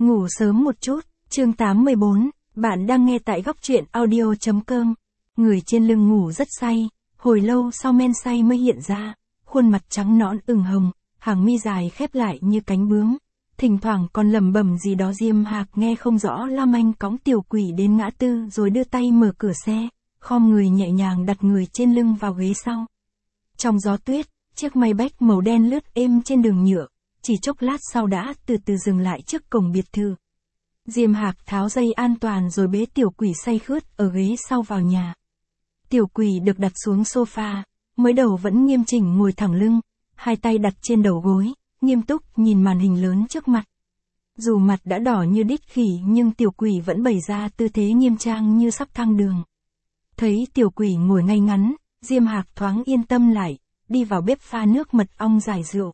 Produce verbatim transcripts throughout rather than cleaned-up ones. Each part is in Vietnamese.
Ngủ sớm một chút, chương tám mươi bốn, bạn đang nghe tại góc truyện audio.com. Người trên lưng ngủ rất say, hồi lâu sau men say mới hiện ra, khuôn mặt trắng nõn ửng hồng, hàng mi dài khép lại như cánh bướm. Thỉnh thoảng còn lẩm bẩm gì đó Diêm Hạc nghe không rõ. Lam Anh cõng Tiểu Quỷ đến ngã tư rồi đưa tay mở cửa xe, khom người nhẹ nhàng đặt người trên lưng vào ghế sau. Trong gió tuyết, chiếc Maybach màu đen lướt êm trên đường nhựa, chỉ chốc lát sau đã từ từ dừng lại trước cổng biệt thự. Diêm Hạc tháo dây an toàn rồi bế Tiểu Quỷ say khướt ở ghế sau vào nhà. Tiểu Quỷ được đặt xuống sofa, mới đầu vẫn nghiêm chỉnh ngồi thẳng lưng, hai tay đặt trên đầu gối, nghiêm túc nhìn màn hình lớn trước mặt. Dù mặt đã đỏ như đít khỉ nhưng Tiểu Quỷ vẫn bày ra tư thế nghiêm trang như sắp thăng đường. Thấy Tiểu Quỷ ngồi ngay ngắn, Diêm Hạc thoáng yên tâm lại, đi vào bếp pha nước mật ong giải rượu.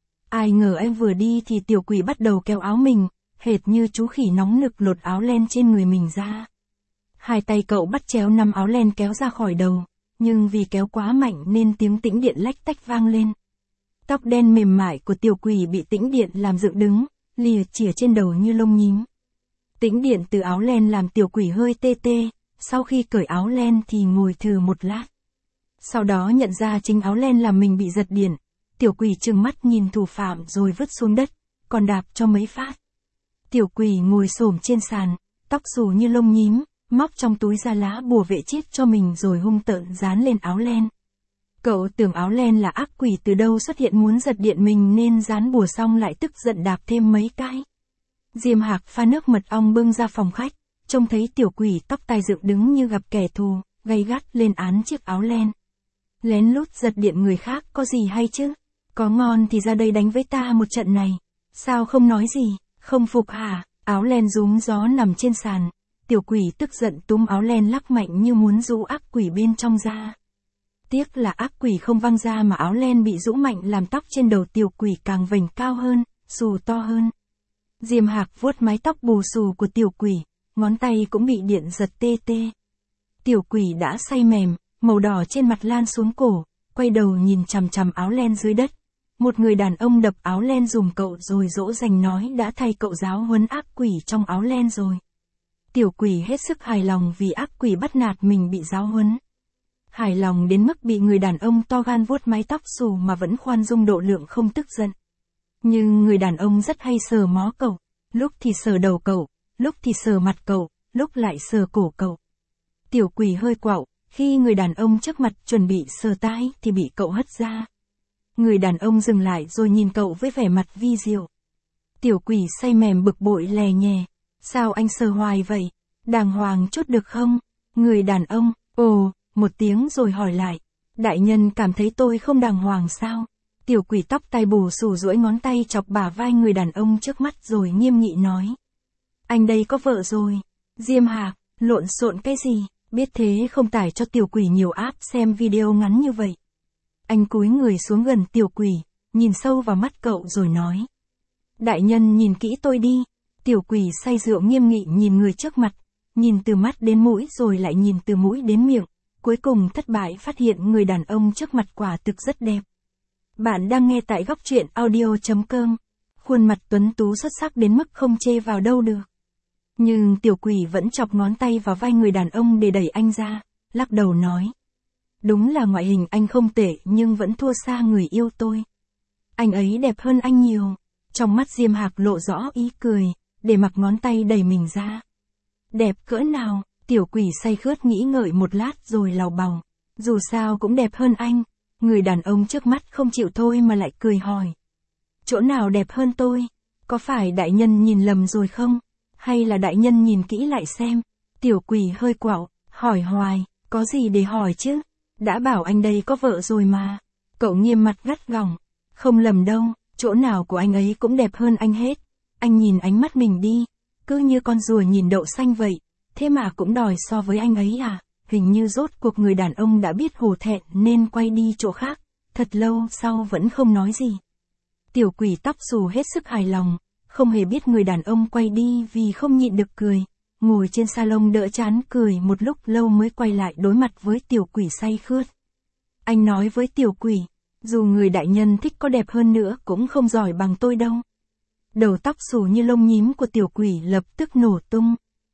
Ai ngờ anh vừa đi thì Tiểu Quỷ bắt đầu kéo áo mình, hệt như chú khỉ nóng nực lột áo len trên người mình ra. Hai tay cậu bắt chéo nắm áo len kéo ra khỏi đầu, nhưng vì kéo quá mạnh nên tiếng tĩnh điện lách tách vang lên. Tóc đen mềm mại của Tiểu Quỷ bị tĩnh điện làm dựng đứng, lìa chìa trên đầu như lông nhím. Tĩnh điện từ áo len làm Tiểu Quỷ hơi tê tê, sau khi cởi áo len thì ngồi thừ một lát. Sau đó nhận ra chính áo len làm mình bị giật điện, Tiểu Quỷ trừng mắt nhìn thủ phạm rồi vứt xuống đất, còn đạp cho mấy phát. Tiểu Quỷ ngồi xổm trên sàn, tóc xù như lông nhím, móc trong túi ra lá bùa vệ chiết cho mình rồi hung tợn dán lên áo len. Cậu tưởng áo len là ác quỷ từ đâu xuất hiện muốn giật điện mình nên dán bùa xong lại tức giận đạp thêm mấy cái. Diêm Hạc pha nước mật ong bưng ra phòng khách, trông thấy Tiểu Quỷ tóc tai dựng đứng như gặp kẻ thù, gay gắt lên án chiếc áo len. Lén lút giật điện người khác có gì hay chứ? Có ngon thì ra đây đánh với ta một trận này. Sao không nói gì, không phục hả? Áo len rúm gió nằm trên sàn. Tiểu Quỷ tức giận túm áo len lắc mạnh như muốn rũ ác quỷ bên trong ra. Tiếc là ác quỷ không văng ra mà áo len bị rũ mạnh làm tóc trên đầu Tiểu Quỷ càng vành cao hơn, xù to hơn. Diêm Hạc vuốt mái tóc bù xù của Tiểu Quỷ, ngón tay cũng bị điện giật tê tê. Tiểu Quỷ đã say mềm, màu đỏ trên mặt lan xuống cổ, quay đầu nhìn chằm chằm áo len dưới đất. Một người đàn ông đập áo len dùm cậu rồi dỗ dành nói đã thay cậu giáo huấn ác quỷ trong áo len rồi. Tiểu Quỷ hết sức hài lòng vì ác quỷ bắt nạt mình bị giáo huấn. Hài lòng đến mức bị người đàn ông to gan vuốt mái tóc xù mà vẫn khoan dung độ lượng không tức giận. Nhưng người đàn ông rất hay sờ mó cậu, lúc thì sờ đầu cậu, lúc thì sờ mặt cậu, lúc lại sờ cổ cậu. Tiểu Quỷ hơi quạo, khi người đàn ông trước mặt chuẩn bị sờ tai thì bị cậu hất ra. Người đàn ông dừng lại rồi nhìn cậu với vẻ mặt vi diệu. Tiểu Quỷ say mềm bực bội lè nhè. Sao anh sờ hoài vậy? Đàng hoàng chút được không? Người đàn ông, ồ, một tiếng rồi hỏi lại. Đại nhân cảm thấy tôi không đàng hoàng sao? Tiểu Quỷ tóc tai bù xù duỗi ngón tay chọc bả vai người đàn ông trước mắt rồi nghiêm nghị nói. Anh đây có vợ rồi. Diêm Hạc, lộn xộn cái gì? Biết thế không tải cho Tiểu Quỷ nhiều app xem video ngắn như vậy. Anh cúi người xuống gần Tiểu Quỷ, nhìn sâu vào mắt cậu rồi nói. Đại nhân nhìn kỹ tôi đi. Tiểu Quỷ say rượu nghiêm nghị nhìn người trước mặt, nhìn từ mắt đến mũi rồi lại nhìn từ mũi đến miệng, cuối cùng thất bại phát hiện người đàn ông trước mặt quả thực rất đẹp. Bạn đang nghe tại góc truyện audio.com, khuôn mặt tuấn tú xuất sắc đến mức không chê vào đâu được. Nhưng Tiểu Quỷ vẫn chọc ngón tay vào vai người đàn ông để đẩy anh ra, lắc đầu nói. Đúng là ngoại hình anh không tệ nhưng vẫn thua xa người yêu tôi. Anh ấy đẹp hơn anh nhiều. Trong mắt Diêm Hạc lộ rõ ý cười, để mặc ngón tay đẩy mình ra. Đẹp cỡ nào? Tiểu Quỷ say khướt nghĩ ngợi một lát rồi lào bòng. Dù sao cũng đẹp hơn anh. Người đàn ông trước mắt không chịu thôi mà lại cười hỏi. Chỗ nào đẹp hơn tôi? Có phải đại nhân nhìn lầm rồi không? Hay là đại nhân nhìn kỹ lại xem? Tiểu Quỷ hơi quạo, hỏi hoài, có gì để hỏi chứ? Đã bảo anh đây có vợ rồi mà. Cậu nghiêm mặt gắt gỏng. Không lầm đâu, chỗ nào của anh ấy cũng đẹp hơn anh hết. Anh nhìn ánh mắt mình đi, cứ như con rùa nhìn đậu xanh vậy, thế mà cũng đòi so với anh ấy à? Hình như rốt cuộc người đàn ông đã biết hổ thẹn nên quay đi chỗ khác, thật lâu sau vẫn không nói gì. Tiểu Quỷ tóc xù hết sức hài lòng, không hề biết người đàn ông quay đi vì không nhịn được cười, ngồi trên salon đỡ chán cười một lúc lâu mới quay lại đối mặt với Tiểu Quỷ say khướt. Anh nói với Tiểu Quỷ, dù người đại nhân thích có đẹp hơn nữa cũng không giỏi bằng tôi đâu. đầu tóc xù như lông nhím của tiểu quỷ lập tức nổ tung.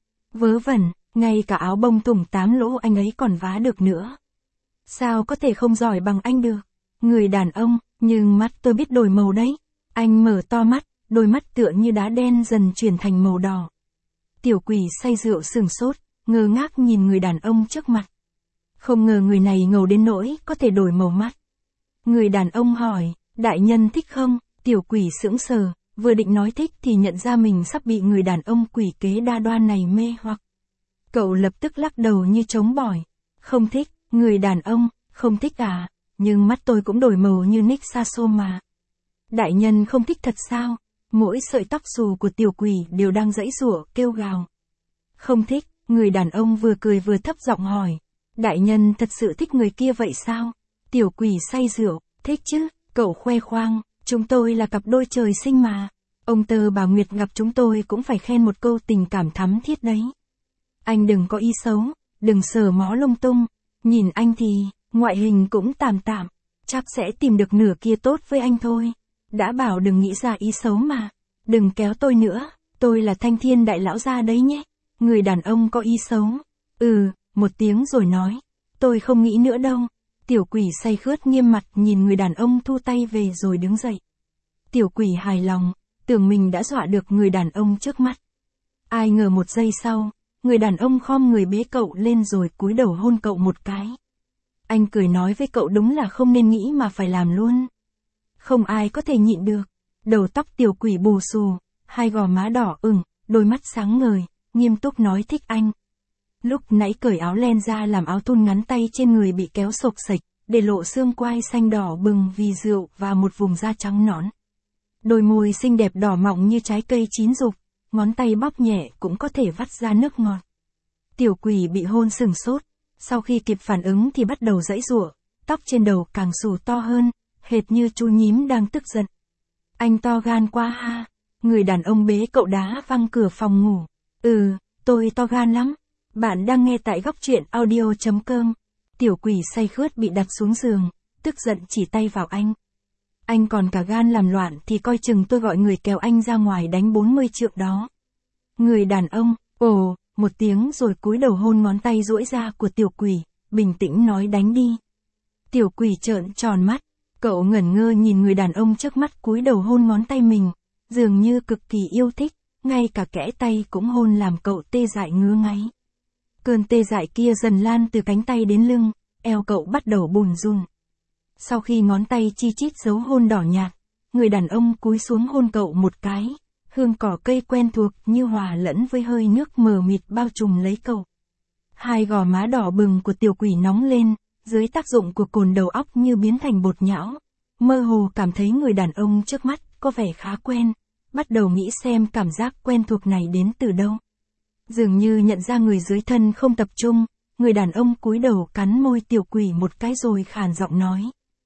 Vớ vẩn, ngay cả áo bông thủng tám lỗ anh ấy còn vá được nữa. Sao có thể không giỏi bằng anh được? Người đàn ông, nhưng mắt tôi biết đổi màu đấy. Anh mở to mắt, đôi mắt tựa như đá đen dần chuyển thành màu đỏ. Tiểu quỷ say rượu sừng sốt, ngơ ngác nhìn người đàn ông trước mặt. Không ngờ người này ngầu đến nỗi có thể đổi màu mắt. Người đàn ông hỏi, đại nhân thích không? Tiểu quỷ sững sờ, vừa định nói thích thì nhận ra mình sắp bị người đàn ông quỷ kế đa đoan này mê hoặc. Cậu lập tức lắc đầu như trống bỏi. Không thích, người đàn ông, không thích à, nhưng mắt tôi cũng đổi màu như Nick Sasso mà. Đại nhân không thích thật sao? Mỗi sợi tóc xù của tiểu quỷ đều đang giãy giụa kêu gào. Không thích, người đàn ông vừa cười vừa thấp giọng hỏi. Đại nhân thật sự thích người kia vậy sao? Tiểu quỷ say rượu, thích chứ, cậu khoe khoang, chúng tôi là cặp đôi trời sinh mà. Ông Tơ bà Nguyệt gặp chúng tôi cũng phải khen một câu tình cảm thắm thiết đấy. Anh đừng có ý xấu, đừng sờ mó lung tung, nhìn anh thì, ngoại hình cũng tạm tạm, chắc sẽ tìm được nửa kia tốt với anh thôi. Đã bảo đừng nghĩ ra ý xấu mà, đừng kéo tôi nữa, tôi là Thanh Thiên đại lão gia đấy nhé. Người đàn ông có ý xấu. Ừ, một tiếng rồi nói, tôi không nghĩ nữa đâu. Tiểu quỷ say khướt nghiêm mặt nhìn người đàn ông thu tay về rồi đứng dậy. Tiểu quỷ hài lòng, tưởng mình đã dọa được người đàn ông trước mắt. Ai ngờ một giây sau, người đàn ông khom người bế cậu lên rồi cúi đầu hôn cậu một cái. Anh cười nói với cậu đúng là không nên nghĩ mà phải làm luôn. Không ai có thể nhịn được. Đầu tóc tiểu quỷ bù xù, hai gò má đỏ ửng, đôi mắt sáng ngời, nghiêm túc nói thích anh. Lúc nãy cởi áo len ra làm áo thun ngắn tay trên người bị kéo xộc xệch, để lộ xương quai xanh đỏ bừng vì rượu và một vùng da trắng nõn. Đôi môi xinh đẹp đỏ mọng như trái cây chín rục, ngón tay bóp nhẹ cũng có thể vắt ra nước ngọt. Tiểu quỷ bị hôn sừng sốt, sau khi kịp phản ứng thì bắt đầu giãy giụa, tóc trên đầu càng xù to hơn, hệt như chú nhím đang tức giận. Anh to gan quá ha, người đàn ông bế cậu đá văng cửa phòng ngủ. Ừ, tôi to gan lắm. Bạn đang nghe tại góc truyện audio chấm com. Tiểu quỷ say khướt bị đặt xuống giường, tức giận chỉ tay vào anh. Anh còn cả gan làm loạn thì coi chừng tôi gọi người kéo anh ra ngoài đánh bốn mươi trượng đó. Người đàn ông, ồ, một tiếng rồi cúi đầu hôn ngón tay duỗi ra của tiểu quỷ, bình tĩnh nói đánh đi. Tiểu quỷ trợn tròn mắt, cậu ngẩn ngơ nhìn người đàn ông trước mắt cúi đầu hôn ngón tay mình, dường như cực kỳ yêu thích, ngay cả kẽ tay cũng hôn làm cậu tê dại ngứa ngáy. Cơn tê dại kia dần lan từ cánh tay đến lưng, eo cậu bắt đầu bùn run. Sau khi ngón tay chi chít dấu hôn đỏ nhạt, người đàn ông cúi xuống hôn cậu một cái, hương cỏ cây quen thuộc như hòa lẫn với hơi nước mờ mịt bao trùm lấy cậu. Hai gò má đỏ bừng của tiểu quỷ nóng lên, dưới tác dụng của cồn đầu óc như biến thành bột nhão. Mơ hồ cảm thấy người đàn ông trước mắt có vẻ khá quen, bắt đầu nghĩ xem cảm giác quen thuộc này đến từ đâu. Dường như nhận ra người dưới thân không tập trung, người đàn ông cúi đầu cắn môi tiểu quỷ một cái rồi khàn giọng nói.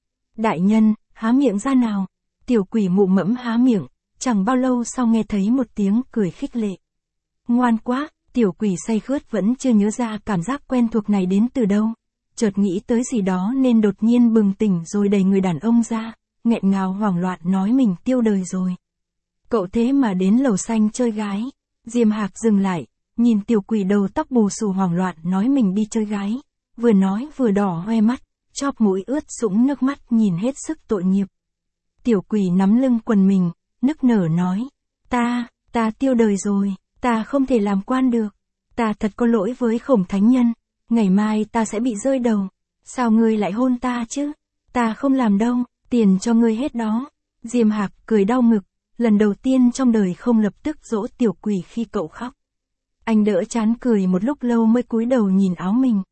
Đại nhân, há miệng ra nào. Tiểu quỷ mụ mẫm há miệng, chẳng bao lâu sau nghe thấy một tiếng cười khích lệ. Ngoan quá, tiểu quỷ say khướt vẫn chưa nhớ ra cảm giác quen thuộc này đến từ đâu. Chợt nghĩ tới gì đó nên đột nhiên bừng tỉnh rồi đẩy người đàn ông ra, nghẹn ngào hoảng loạn nói mình tiêu đời rồi. Cậu thế mà đến lầu xanh chơi gái. Diêm Hạc dừng lại, nhìn tiểu quỷ đầu tóc bù xù hoảng loạn nói mình đi chơi gái, vừa nói vừa đỏ hoe mắt, chóp mũi ướt sũng nước mắt nhìn hết sức tội nghiệp. Tiểu quỷ nắm lưng quần mình, nức nở nói, ta, ta tiêu đời rồi, ta không thể làm quan được, ta thật có lỗi với Khổng Thánh Nhân, ngày mai ta sẽ bị rơi đầu, sao ngươi lại hôn ta chứ, ta không làm đâu, tiền cho ngươi hết đó. Diêm Hạc cười đau ngực, lần đầu tiên trong đời không lập tức dỗ tiểu quỷ khi cậu khóc. Anh đỡ chán cười một lúc lâu mới cúi đầu nhìn áo mình.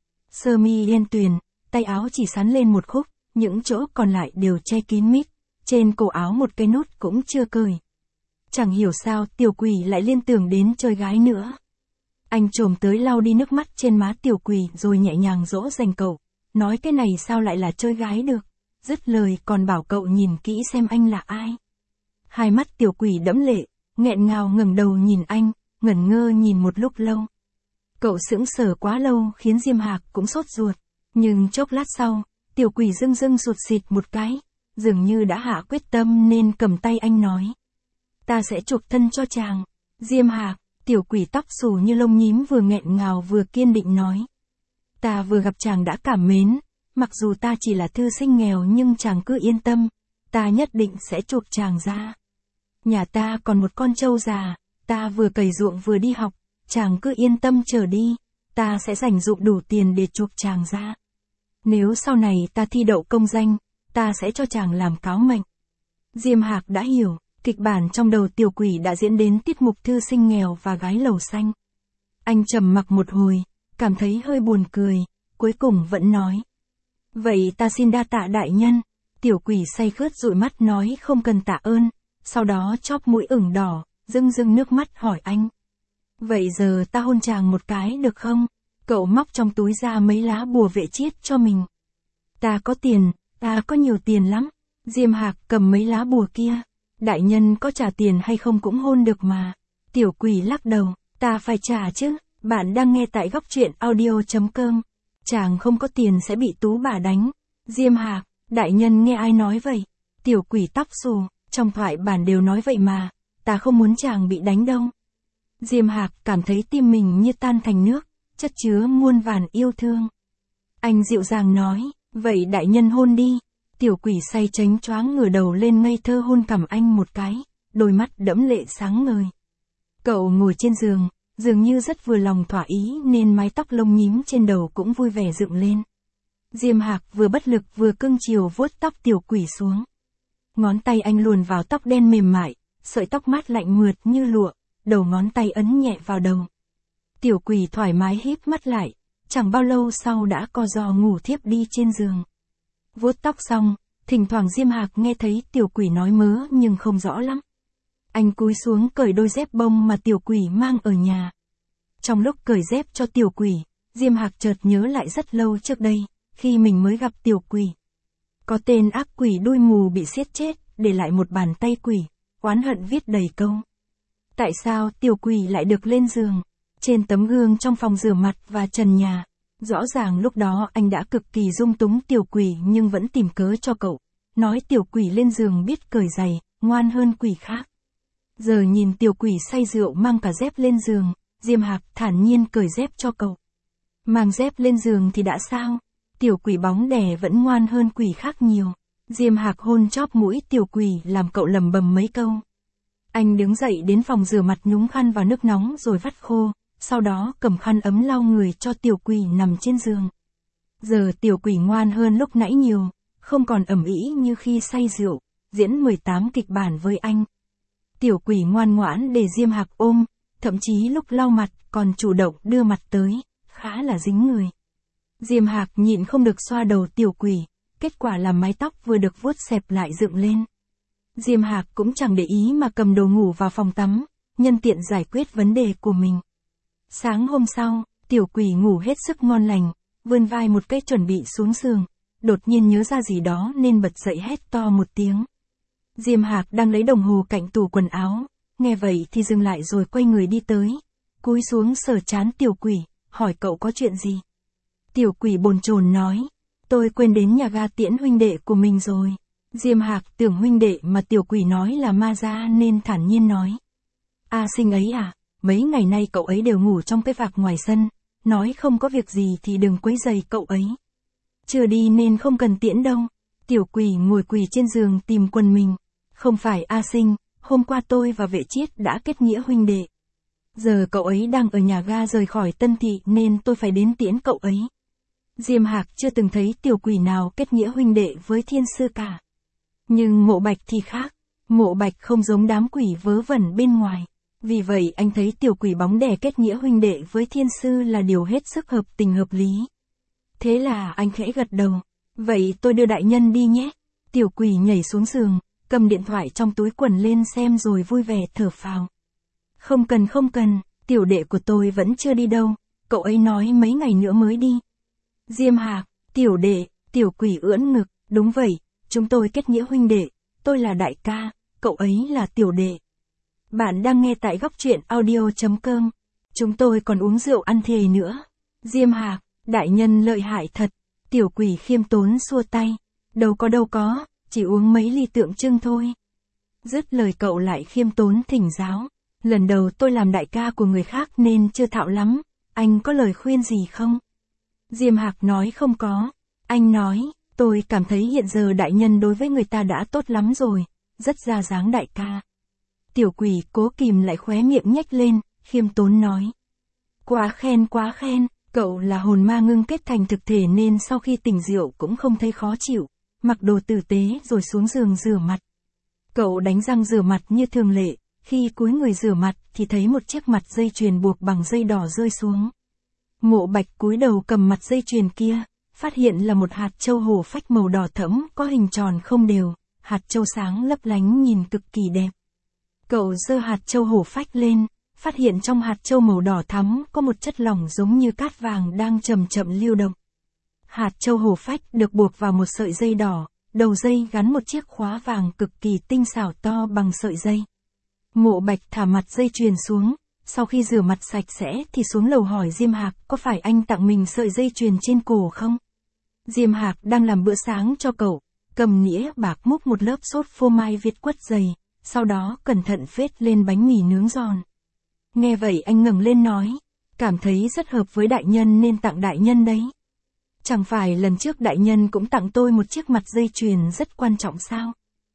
Sơ mi đen tuyền, tay áo chỉ sắn lên một khúc, những chỗ còn lại đều che kín mít, trên cổ áo một cái nút cũng chưa cởi. Chẳng hiểu sao tiểu quỷ lại liên tưởng đến chơi gái nữa. Anh chồm tới lau đi nước mắt trên má tiểu quỷ rồi nhẹ nhàng dỗ dành cậu, nói cái này sao lại là chơi gái được, dứt lời còn bảo cậu nhìn kỹ xem anh là ai. Hai mắt tiểu quỷ đẫm lệ, nghẹn ngào ngẩng đầu nhìn anh, ngẩn ngơ nhìn một lúc lâu. Cậu sững sờ quá lâu khiến Diêm Hạc cũng sốt ruột, nhưng chốc lát sau, tiểu quỷ dưng dưng sụt xịt một cái, dường như đã hạ quyết tâm nên cầm tay anh nói. ta sẽ chuộc thân cho chàng. Diêm Hạc, tiểu quỷ tóc xù như lông nhím vừa nghẹn ngào vừa kiên định nói. Ta vừa gặp chàng đã cảm mến, mặc dù ta chỉ là thư sinh nghèo nhưng chàng cứ yên tâm, ta nhất định sẽ chuộc chàng ra. Nhà ta còn một con trâu già, ta vừa cày ruộng vừa đi học, chàng cứ yên tâm chờ đi, ta sẽ dành dụm đủ tiền để chuộc chàng ra. Nếu sau này ta thi đậu công danh, ta sẽ cho chàng làm cáo mệnh. Diêm Hạc đã hiểu, kịch bản trong đầu tiểu quỷ đã diễn đến tiết mục thư sinh nghèo và gái lầu xanh. Anh trầm mặc một hồi, cảm thấy hơi buồn cười, cuối cùng vẫn nói. Vậy ta xin đa tạ đại nhân. Tiểu quỷ say khướt dụi mắt nói không cần tạ ơn, sau đó chóp mũi ửng đỏ, rưng rưng nước mắt hỏi anh. Vậy giờ ta hôn chàng một cái được không? Cậu móc trong túi ra mấy lá bùa vệ chiết cho mình. Ta có tiền, ta có nhiều tiền lắm. Diêm Hạc cầm mấy lá bùa kia. Đại nhân có trả tiền hay không cũng hôn được mà. Tiểu quỷ lắc đầu, ta phải trả chứ. Bạn đang nghe tại góc truyện audio chấm com. Chàng không có tiền sẽ bị tú bà đánh. Diêm Hạc, đại nhân nghe ai nói vậy? Tiểu quỷ tóc xù, trong thoại bản đều nói vậy mà. Ta không muốn chàng bị đánh đâu. Diêm Hạc cảm thấy tim mình như tan thành nước, chất chứa muôn vàn yêu thương. Anh dịu dàng nói, vậy đại nhân hôn đi. Tiểu quỷ say chánh choáng ngửa đầu lên ngây thơ hôn cằm anh một cái, đôi mắt đẫm lệ sáng ngời. Cậu ngồi trên giường, dường như rất vừa lòng thỏa ý nên mái tóc lông nhím trên đầu cũng vui vẻ dựng lên. Diêm Hạc vừa bất lực vừa cưng chiều vuốt tóc tiểu quỷ xuống. Ngón tay anh luồn vào tóc đen mềm mại, sợi tóc mát lạnh mượt như lụa, đầu ngón tay ấn nhẹ vào đầu. Tiểu quỷ thoải mái híp mắt lại, chẳng bao lâu sau đã co giò ngủ thiếp đi trên giường. Vuốt tóc xong, thỉnh thoảng Diêm Hạc nghe thấy tiểu quỷ nói mớ nhưng không rõ lắm. Anh cúi xuống cởi đôi dép bông mà tiểu quỷ mang ở nhà. Trong lúc cởi dép cho tiểu quỷ, Diêm Hạc chợt nhớ lại rất lâu trước đây, khi mình mới gặp tiểu quỷ. Có tên ác quỷ đuôi mù bị giết chết, để lại một bàn tay quỷ, oán hận viết đầy câu. Tại sao tiểu quỷ lại được lên giường? Trên tấm gương trong phòng rửa mặt và trần nhà, rõ ràng lúc đó anh đã cực kỳ dung túng tiểu quỷ nhưng vẫn tìm cớ cho cậu, nói tiểu quỷ lên giường biết cởi giày, ngoan hơn quỷ khác. Giờ nhìn tiểu quỷ say rượu mang cả dép lên giường, Diêm Hạc thản nhiên cởi dép cho cậu. Mang dép lên giường thì đã sao? Tiểu quỷ bóng đè vẫn ngoan hơn quỷ khác nhiều. Diêm Hạc hôn chóp mũi tiểu quỷ làm cậu lầm bầm mấy câu. Anh đứng dậy đến phòng rửa mặt nhúng khăn vào nước nóng rồi vắt khô, sau đó cầm khăn ấm lau người cho tiểu quỷ nằm trên giường. Giờ tiểu quỷ ngoan hơn lúc nãy nhiều, không còn ầm ĩ như khi say rượu, diễn mười tám kịch bản với anh. Tiểu quỷ ngoan ngoãn để Diêm Hạc ôm, thậm chí lúc lau mặt còn chủ động đưa mặt tới, khá là dính người. Diêm Hạc nhịn không được xoa đầu tiểu quỷ, kết quả là mái tóc vừa được vuốt xẹp lại dựng lên. Diêm Hạc cũng chẳng để ý mà cầm đồ ngủ vào phòng tắm, nhân tiện giải quyết vấn đề của mình. Sáng hôm sau, tiểu quỷ ngủ hết sức ngon lành, vươn vai một cái chuẩn bị xuống giường, đột nhiên nhớ ra gì đó nên bật dậy hét to một tiếng. Diêm Hạc đang lấy đồng hồ cạnh tủ quần áo, nghe vậy thì dừng lại rồi quay người đi tới, cúi xuống sờ trán tiểu quỷ, hỏi cậu có chuyện gì. Tiểu quỷ bồn chồn nói, tôi quên đến nhà ga tiễn huynh đệ của mình rồi. Diêm Hạc tưởng huynh đệ mà tiểu quỷ nói là ma gia nên thản nhiên nói. A Sinh ấy à, mấy ngày nay cậu ấy đều ngủ trong cái vạc ngoài sân, nói không có việc gì thì đừng quấy rầy cậu ấy. Chưa đi nên không cần tiễn đâu. Tiểu quỷ ngồi quỳ trên giường tìm quần mình. Không phải A Sinh, hôm qua tôi và vệ chiết đã kết nghĩa huynh đệ. Giờ cậu ấy đang ở nhà ga rời khỏi Tân Thị nên tôi phải đến tiễn cậu ấy. Diêm Hạc chưa từng thấy tiểu quỷ nào kết nghĩa huynh đệ với thiên sư cả. Nhưng Mộ Bạch thì khác, Mộ Bạch không giống đám quỷ vớ vẩn bên ngoài. Vì vậy anh thấy tiểu quỷ bóng đè kết nghĩa huynh đệ với thiên sư là điều hết sức hợp tình hợp lý. Thế là anh khẽ gật đầu. Vậy tôi đưa đại nhân đi nhé. Tiểu quỷ nhảy xuống giường, cầm điện thoại trong túi quần lên xem rồi vui vẻ thở phào. Không cần không cần, tiểu đệ của tôi vẫn chưa đi đâu, cậu ấy nói mấy ngày nữa mới đi. Diêm Hạc, tiểu đệ, tiểu quỷ ưỡn ngực, đúng vậy, chúng tôi kết nghĩa huynh đệ, tôi là đại ca, cậu ấy là tiểu đệ. Bạn đang nghe tại góc truyện audio chấm com, chúng tôi còn uống rượu ăn thề nữa. Diêm Hạc, đại nhân lợi hại thật, tiểu quỷ khiêm tốn xua tay, đâu có đâu có, chỉ uống mấy ly tượng trưng thôi. Dứt lời cậu lại khiêm tốn thỉnh giáo. Lần đầu tôi làm đại ca của người khác nên chưa thạo lắm, anh có lời khuyên gì không? Diêm Hạc nói không có. Anh nói, tôi cảm thấy hiện giờ đại nhân đối với người ta đã tốt lắm rồi, rất ra dáng đại ca. Tiểu quỷ cố kìm lại khóe miệng nhếch lên, khiêm tốn nói. Quá khen quá khen, cậu là hồn ma ngưng kết thành thực thể nên sau khi tỉnh rượu cũng không thấy khó chịu, mặc đồ tử tế rồi xuống giường rửa mặt. Cậu đánh răng rửa mặt như thường lệ, khi cúi người rửa mặt thì thấy một chiếc mặt dây chuyền buộc bằng dây đỏ rơi xuống. Mộ Bạch cúi đầu cầm mặt dây chuyền kia, phát hiện là một hạt châu hổ phách màu đỏ thẫm có hình tròn không đều, hạt châu sáng lấp lánh nhìn cực kỳ đẹp. Cậu giơ hạt châu hổ phách lên, phát hiện trong hạt châu màu đỏ thắm có một chất lỏng giống như cát vàng đang chậm chậm lưu động. Hạt châu hổ phách được buộc vào một sợi dây đỏ, đầu dây gắn một chiếc khóa vàng cực kỳ tinh xảo to bằng sợi dây. Mộ Bạch thả mặt dây chuyền xuống, sau khi rửa mặt sạch sẽ thì xuống lầu hỏi Diêm Hạc có phải anh tặng mình sợi dây chuyền trên cổ không? Diêm Hạc đang làm bữa sáng cho cậu, cầm nĩa bạc múc một lớp sốt phô mai Việt quất dày, sau đó cẩn thận phết lên bánh mì nướng giòn. Nghe vậy anh ngẩng lên nói, cảm thấy rất hợp với đại nhân nên tặng đại nhân đấy. Chẳng phải lần trước đại nhân cũng tặng tôi một chiếc mặt dây chuyền rất quan trọng sao?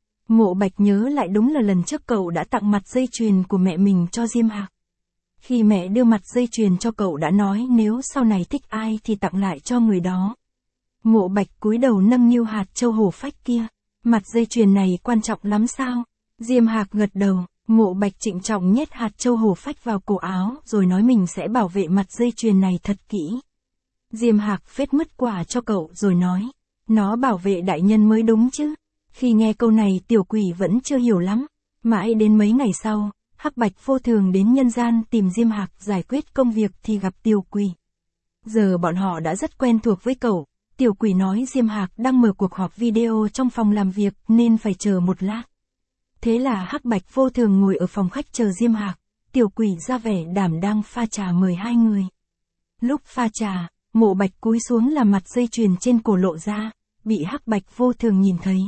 Mộ Bạch nhớ lại đúng là lần trước cậu đã tặng mặt dây chuyền của mẹ mình cho Diêm Hạc. Khi mẹ đưa mặt dây chuyền cho cậu đã nói nếu sau này thích ai thì tặng lại cho người đó. Mộ Bạch cúi đầu nâng niu hạt châu hổ phách kia. Mặt dây chuyền này quan trọng lắm sao? Diêm Hạc gật đầu, Mộ Bạch trịnh trọng nhét hạt châu hổ phách vào cổ áo rồi nói mình sẽ bảo vệ mặt dây chuyền này thật kỹ. Diêm Hạc phết mứt quả cho cậu rồi nói, nó bảo vệ đại nhân mới đúng chứ. Khi nghe câu này tiểu quỷ vẫn chưa hiểu lắm. Mãi đến mấy ngày sau, Hắc Bạch Vô Thường đến nhân gian tìm Diêm Hạc giải quyết công việc thì gặp tiểu quỷ. Giờ bọn họ đã rất quen thuộc với cậu. Tiểu quỷ nói Diêm Hạc đang mở cuộc họp video trong phòng làm việc nên phải chờ một lát. Thế là Hắc Bạch Vô Thường ngồi ở phòng khách chờ Diêm Hạc. Tiểu quỷ ra vẻ đảm đang pha trà mời hai người. Lúc pha trà, Mộ Bạch cúi xuống làm mặt dây chuyền trên cổ lộ ra, bị Hắc Bạch Vô Thường nhìn thấy.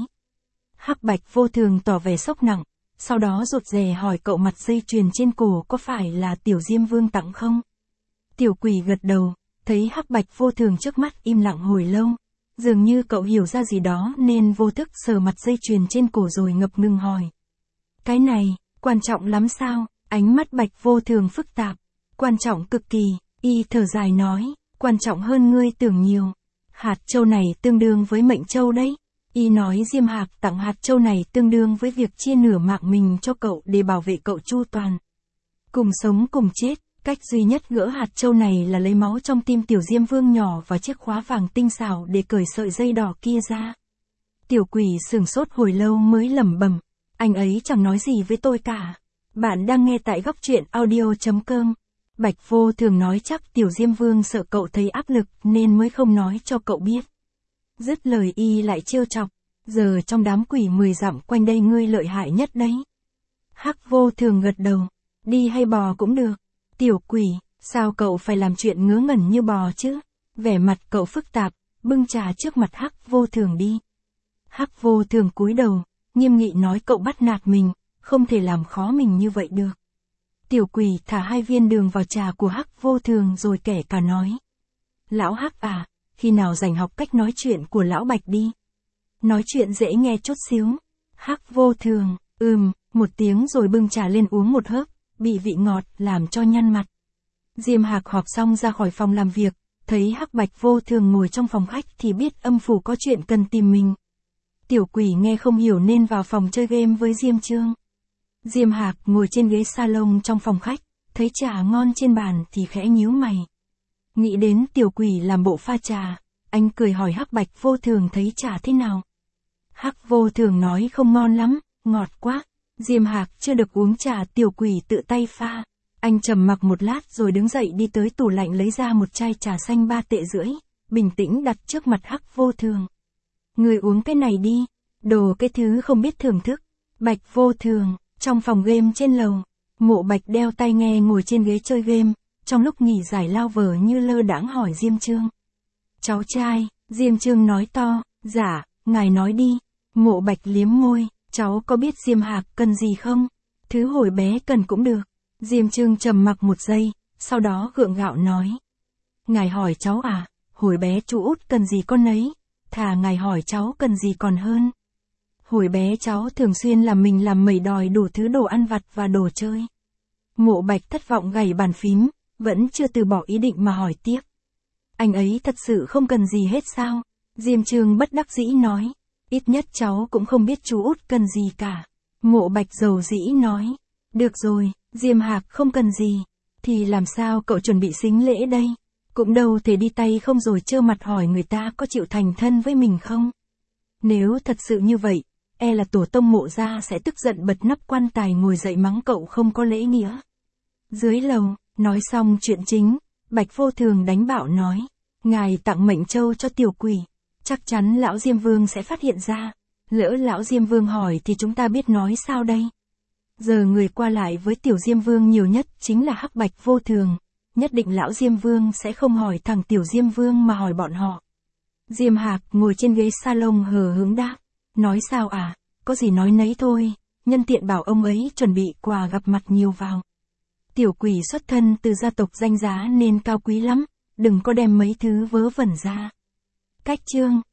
Hắc Bạch Vô Thường tỏ vẻ sốc nặng, sau đó rụt rè hỏi cậu mặt dây chuyền trên cổ có phải là Tiểu Diêm Vương tặng không? Tiểu quỷ gật đầu, thấy Hắc Bạch Vô Thường trước mắt im lặng hồi lâu, dường như cậu hiểu ra gì đó nên vô thức sờ mặt dây chuyền trên cổ rồi ngập ngừng hỏi. Cái này, quan trọng lắm sao? Ánh mắt Bạch Vô Thường phức tạp. Quan trọng cực kỳ, y thở dài nói, quan trọng hơn ngươi tưởng nhiều. Hạt châu này tương đương với mệnh châu đấy. Y nói Diêm Hạc tặng hạt châu này tương đương với việc chia nửa mạng mình cho cậu để bảo vệ cậu chu toàn. Cùng sống cùng chết, cách duy nhất gỡ hạt châu này là lấy máu trong tim Tiểu Diêm Vương nhỏ và chiếc khóa vàng tinh xảo để cởi sợi dây đỏ kia ra. Tiểu quỷ sửng sốt hồi lâu mới lẩm bẩm, anh ấy chẳng nói gì với tôi cả. Bạn đang nghe tại góc truyện audio chấm com. Bạch Vô Thường nói chắc Tiểu Diêm Vương sợ cậu thấy áp lực nên mới không nói cho cậu biết. Dứt lời y lại trêu chọc, giờ trong đám quỷ mười dặm quanh đây ngươi lợi hại nhất đấy. Hắc Vô Thường gật đầu, đi hay bò cũng được. Tiểu quỷ, sao cậu phải làm chuyện ngớ ngẩn như bò chứ? Vẻ mặt cậu phức tạp, bưng trà trước mặt Hắc Vô Thường đi. Hắc Vô Thường cúi đầu, nghiêm nghị nói cậu bắt nạt mình, không thể làm khó mình như vậy được. Tiểu quỷ thả hai viên đường vào trà của Hắc Vô Thường rồi kể cả nói. Lão Hắc à, khi nào rảnh học cách nói chuyện của lão Bạch đi. Nói chuyện dễ nghe chút xíu. Hắc Vô Thường, ừm, một tiếng rồi bưng trà lên uống một hớp, bị vị ngọt làm cho nhăn mặt. Diêm Hạc họp xong ra khỏi phòng làm việc, thấy Hắc Bạch Vô Thường ngồi trong phòng khách thì biết âm phủ có chuyện cần tìm mình. Tiểu quỷ nghe không hiểu nên vào phòng chơi game với Diêm Trương. Diêm Hạc ngồi trên ghế salon trong phòng khách, thấy trà ngon trên bàn thì khẽ nhíu mày. Nghĩ đến tiểu quỷ làm bộ pha trà, anh cười hỏi Hắc Bạch Vô Thường thấy trà thế nào. Hắc Vô Thường nói không ngon lắm, ngọt quá. Diêm Hạc chưa được uống trà tiểu quỷ tự tay pha. Anh trầm mặc một lát rồi đứng dậy đi tới tủ lạnh lấy ra một chai trà xanh ba tệ rưỡi, bình tĩnh đặt trước mặt Hắc Vô Thường. Người uống cái này đi, đồ cái thứ không biết thưởng thức. Bạch Vô Thường, trong phòng game trên lầu, Mộ Bạch đeo tai nghe ngồi trên ghế chơi game, trong lúc nghỉ giải lao vờ như lơ đãng hỏi Diêm Trương. Cháu trai, Diêm Trương nói to, dạ, ngài nói đi. Mộ Bạch liếm môi, cháu có biết Diêm Hạc cần gì không? Thứ hồi bé cần cũng được. Diêm Trương trầm mặc một giây, sau đó gượng gạo nói. Ngài hỏi cháu à, hồi bé chú út cần gì con nấy, thà ngài hỏi cháu cần gì còn hơn. Hồi bé cháu thường xuyên làm mình làm mẩy đòi đủ thứ đồ ăn vặt và đồ chơi. Mộ Bạch thất vọng gảy bàn phím, vẫn chưa từ bỏ ý định mà hỏi tiếp. Anh ấy thật sự không cần gì hết sao? Diêm Trương bất đắc dĩ nói. Ít nhất cháu cũng không biết chú út cần gì cả. Mộ Bạch dầu dĩ nói. Được rồi, Diêm Hạc không cần gì. Thì làm sao cậu chuẩn bị sính lễ đây? Cũng đâu thể đi tay không rồi trơ mặt hỏi người ta có chịu thành thân với mình không? Nếu thật sự như vậy, e là tổ tông Mộ gia sẽ tức giận bật nắp quan tài ngồi dậy mắng cậu không có lễ nghĩa. Dưới lầu, nói xong chuyện chính, Bạch Vô Thường đánh bạo nói. Ngài tặng mệnh châu cho tiểu quỷ. Chắc chắn lão Diêm Vương sẽ phát hiện ra. Lỡ lão Diêm Vương hỏi thì chúng ta biết nói sao đây? Giờ người qua lại với tiểu Diêm Vương nhiều nhất chính là Hắc Bạch Vô Thường. Nhất định lão Diêm Vương sẽ không hỏi thằng tiểu Diêm Vương mà hỏi bọn họ. Diêm Hạc ngồi trên ghế salon hờ hững đáp. Nói sao à, có gì nói nấy thôi, nhân tiện bảo ông ấy chuẩn bị quà gặp mặt nhiều vào. Tiểu quỷ xuất thân từ gia tộc danh giá nên cao quý lắm, đừng có đem mấy thứ vớ vẩn ra. Cách chương